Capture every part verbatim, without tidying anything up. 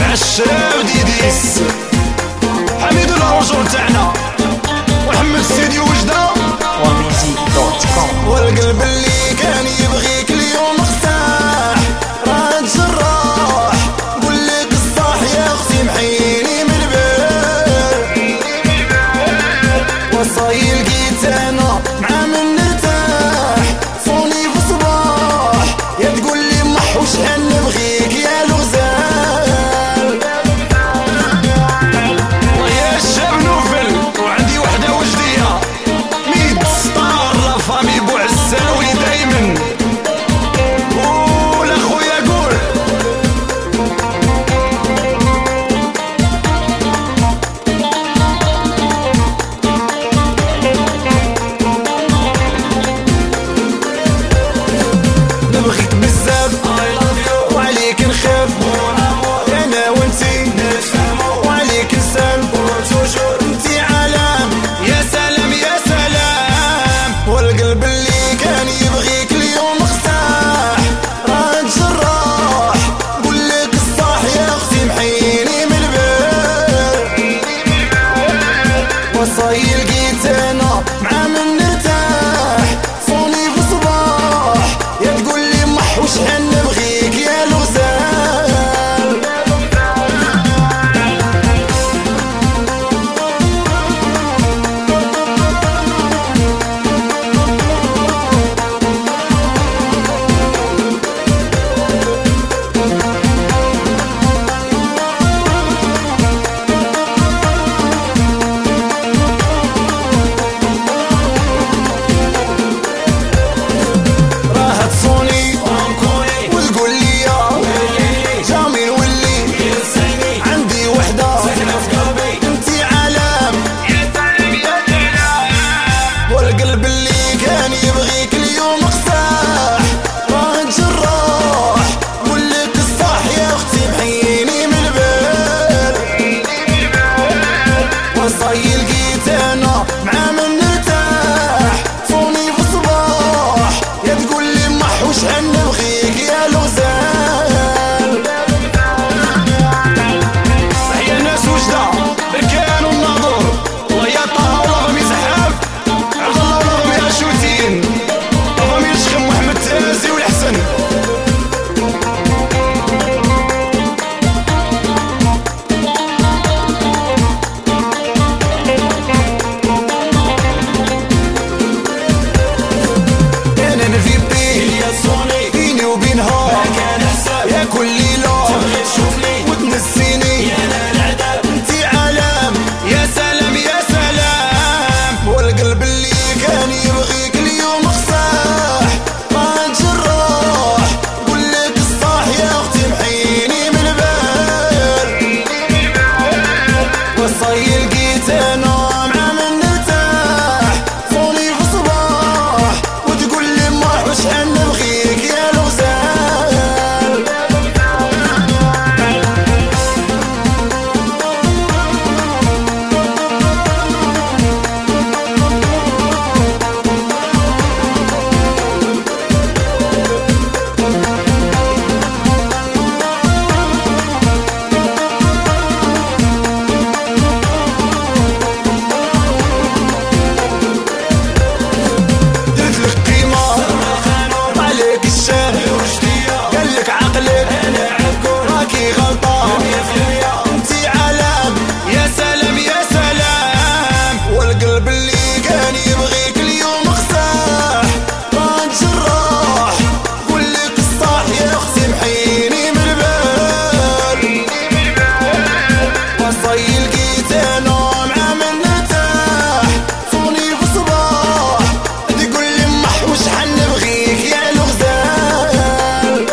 الشراب ديديس حميد الأرجل تاعنا وحمد سيدي وجدة وميزي دوت كوم. والقلب اللي كان يبغيك اليوم اختاح راه تجراح قولك الصح يا اختي محيني من البال وصاي لقيت انا مع من نرتاح صوني في صباح يا تقول لي محوش ان نبغيك يا الغزال ويا الشاب نوفل وعندي وحده وجديه ميت ستار لا فامي بوعزاوي دايما قول اخويا قول نبغيك بزاف وعليك نخاف انا وانتي نتفاهمو وعليك نسال انتي عالم يا سلام يا سلام والقلب اللي كان يبغيك اليوم اختاح راه تجراح قولك الصح يا اختي محيني من البال وصاي لقيت انا مع من نرتاح صوني في صباح يا تقول لي محوش ان نبغيك يا الغزال راه تصوني وتقول لي جامي نولي عندي وحده انتي عالم والقلب اللي كان يبغيك اليوم اختاح راه تجراح قولك الصح يا اختي محيني من البال وصاي لقيت انا مع من نرتاح صوني في صباح يا تقول لي محوش ان نبغيك يا الغزال هيا الناس وجدة بركان والناظور ويا طه ولغمي زحاف عبد الله ولغمي اشوتين لغمي الشخم محمد تازي والحسن انا نفي بيه بيني وبينها يا كل ليلة وتنسيني انتي عالم يا سلام يا سلام والقلب اللي كان يبغيك اليوم اختاح راه تجراح قولك الصح يا اختي محيني من البال وصاي لقيت انا مع من نرتاح صوني في صباح وتقول لي محوش ان نبغيك يا الغزال درت لك قيمة عليك الشان قالك عقلك راكي غلطان انتي عالم يا سلام يا سلام والقلب اللي كان يبغيك اليوم اختاح راه تجراح قولك الصح يا اختي محيني من البال وصاي لقيت انا مع من نرتاح صوني في صباح تقول لي محوش حنبغيك يا الغزال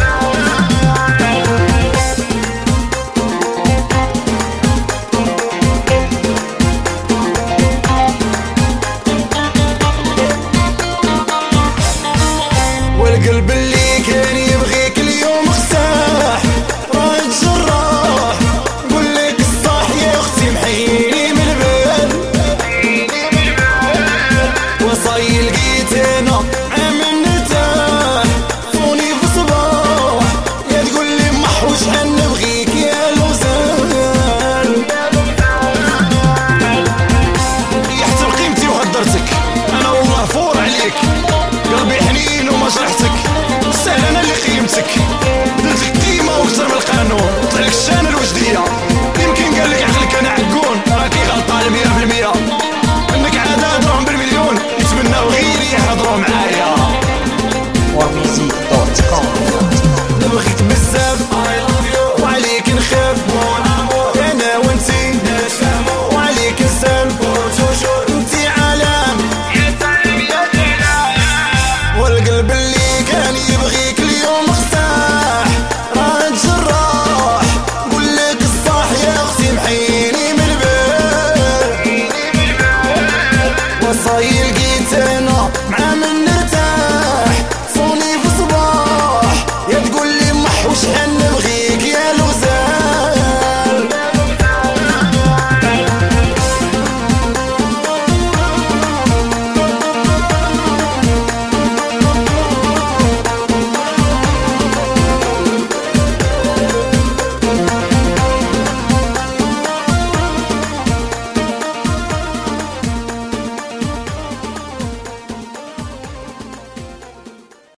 والقلب اللي كان يبغيك اليوم اختاح راه تجراح قولك الصح يا اختي محيني من البال وصاي لقيت انا مع من نرتاح صوني في صباح يا تقول لي محوش ان نبغيك يا الغزال بركاني